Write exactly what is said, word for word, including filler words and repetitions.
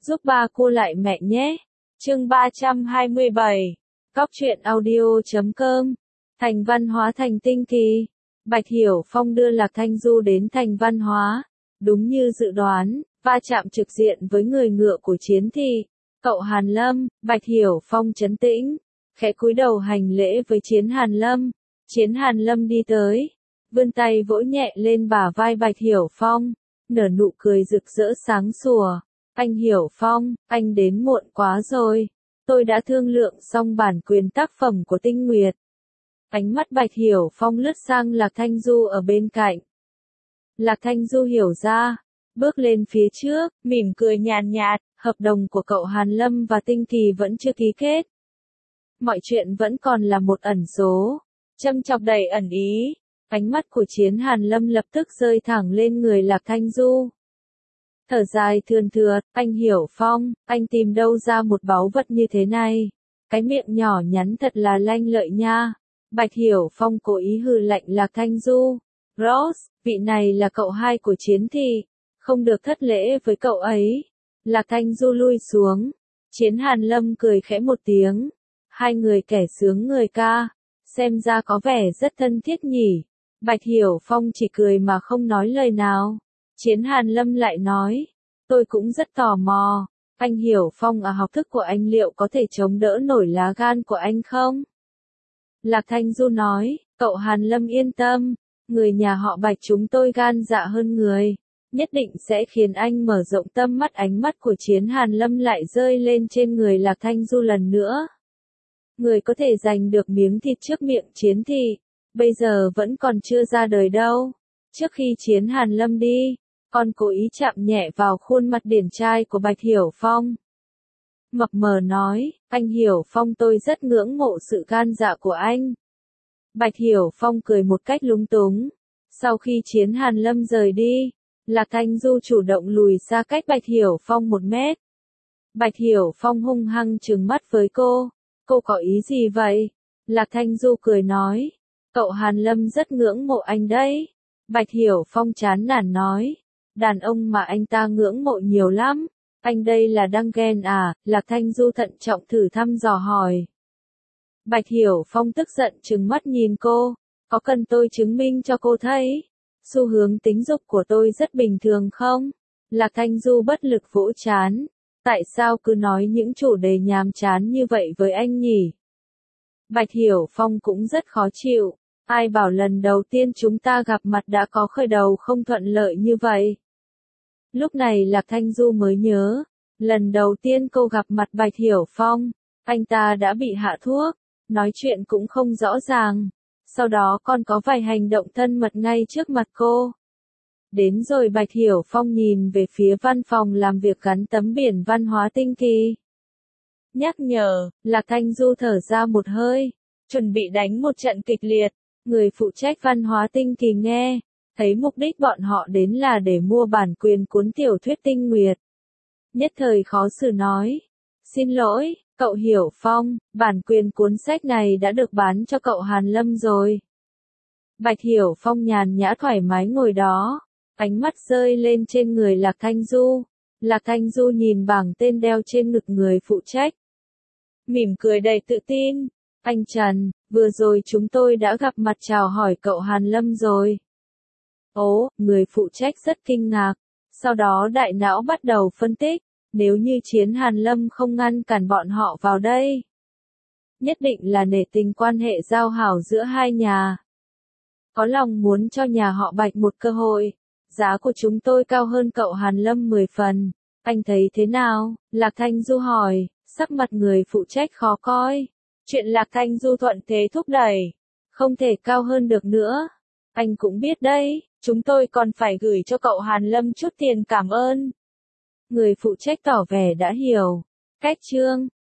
giúp ba cô lại mẹ nhé. Chương ba trăm hai mươi bảy. Cóc truyện audio chấm com. Thành Văn Hóa thành Tinh Kỳ. Bạch Hiểu Phong đưa Lạc Thanh Du đến Thành Văn Hóa. Đúng như dự đoán, va chạm trực diện với người ngựa của Chiến Thị. Cậu Hàn Lâm, Bạch Hiểu Phong trấn tĩnh, khẽ cúi đầu hành lễ với Chiến Hàn Lâm. Chiến Hàn Lâm đi tới, vươn tay vỗ nhẹ lên bả vai Bạch Hiểu Phong, nở nụ cười rực rỡ sáng sủa. Anh Hiểu Phong, anh đến muộn quá rồi. Tôi đã thương lượng xong bản quyền tác phẩm của Tinh Nguyệt. Ánh mắt Bạch Hiểu Phong lướt sang Lạc Thanh Du ở bên cạnh. Lạc Thanh Du hiểu ra, bước lên phía trước, mỉm cười nhàn nhạt, hợp đồng của cậu Hàn Lâm và Tinh Kỳ vẫn chưa ký kết. Mọi chuyện vẫn còn là một ẩn số, châm chọc đầy ẩn ý. Ánh mắt của Chiến Hàn Lâm lập tức rơi thẳng lên người Lạc Thanh Du. Thở dài thườn thượt, anh Hiểu Phong, anh tìm đâu ra một báu vật như thế này? Cái miệng nhỏ nhắn thật là lanh lợi nha. Bạch Hiểu Phong cố ý hừ lạnh Lạc Thanh Du. Ross, vị này là cậu hai của Chiến Thị, không được thất lễ với cậu ấy. Lạc Thanh Du lui xuống. Chiến Hàn Lâm cười khẽ một tiếng. Hai người kẻ sướng người ca, xem ra có vẻ rất thân thiết nhỉ. Bạch Hiểu Phong chỉ cười mà không nói lời nào. Chiến Hàn Lâm lại nói, tôi cũng rất tò mò, anh Hiểu Phong à, học thức của anh liệu có thể chống đỡ nổi lá gan của anh không? Lạc Thanh Du nói, cậu Hàn Lâm yên tâm, người nhà họ Bạch chúng tôi gan dạ hơn người, nhất định sẽ khiến anh mở rộng tâm mắt. Ánh mắt của Chiến Hàn Lâm lại rơi lên trên người Lạc Thanh Du lần nữa. Người có thể giành được miếng thịt trước miệng Chiến Thị, bây giờ vẫn còn chưa ra đời đâu. Trước khi Chiến Hàn Lâm đi, còn cố ý chạm nhẹ vào khuôn mặt điển trai của Bạch Hiểu Phong. Mập mờ nói, anh Hiểu Phong tôi rất ngưỡng mộ sự gan dạ của anh. Bạch Hiểu Phong cười một cách lúng túng. Sau khi Chiến Hàn Lâm rời đi, Lạc Thanh Du chủ động lùi xa cách Bạch Hiểu Phong một mét. Bạch Hiểu Phong hung hăng trừng mắt với cô. Cô có ý gì vậy? Lạc Thanh Du cười nói, cậu Hàn Lâm rất ngưỡng mộ anh đấy. Bạch Hiểu Phong chán nản nói, đàn ông mà anh ta ngưỡng mộ nhiều lắm. Anh đây là đang ghen à? Lạc Thanh Du thận trọng thử thăm dò hỏi. Bạch Hiểu Phong tức giận trừng mắt nhìn cô, có cần tôi chứng minh cho cô thấy? Xu hướng tính dục của tôi rất bình thường không? Lạc Thanh Du bất lực vỗ chán. Tại sao cứ nói những chủ đề nhàm chán như vậy với anh nhỉ? Bạch Hiểu Phong cũng rất khó chịu. Ai bảo lần đầu tiên chúng ta gặp mặt đã có khởi đầu không thuận lợi như vậy? Lúc này Lạc Thanh Du mới nhớ, lần đầu tiên cô gặp mặt Bạch Hiểu Phong, anh ta đã bị hạ thuốc, nói chuyện cũng không rõ ràng, sau đó còn có vài hành động thân mật ngay trước mặt cô. Đến rồi Bạch Hiểu Phong nhìn về phía văn phòng làm việc gắn tấm biển Văn Hóa Tinh Kỳ. Nhắc nhở, Lạc Thanh Du thở ra một hơi, chuẩn bị đánh một trận kịch liệt. Người phụ trách Văn Hóa Tinh Kỳ nghe, thấy mục đích bọn họ đến là để mua bản quyền cuốn tiểu thuyết Tinh Nguyệt. Nhất thời khó xử nói, xin lỗi, cậu Hiểu Phong, bản quyền cuốn sách này đã được bán cho cậu Hàn Lâm rồi. Bạch Hiểu Phong nhàn nhã thoải mái ngồi đó, ánh mắt rơi lên trên người Lạc Thanh Du. Lạc Thanh Du nhìn bảng tên đeo trên ngực người phụ trách, mỉm cười đầy tự tin. Anh Trần, vừa rồi chúng tôi đã gặp mặt chào hỏi cậu Hàn Lâm rồi. Ố, người phụ trách rất kinh ngạc. Sau đó đại não bắt đầu phân tích, nếu như Chiến Hàn Lâm không ngăn cản bọn họ vào đây, nhất định là nể tình quan hệ giao hảo giữa hai nhà. Có lòng muốn cho nhà họ Bạch một cơ hội. Giá của chúng tôi cao hơn cậu Hàn Lâm mười phần. Anh thấy thế nào? Lạc Thanh Du hỏi, sắc mặt người phụ trách khó coi. Chuyện Lạc Thanh Du thuận thế thúc đẩy, không thể cao hơn được nữa. Anh cũng biết đấy, chúng tôi còn phải gửi cho cậu Hàn Lâm chút tiền cảm ơn. Người phụ trách tỏ vẻ đã hiểu. Cách chương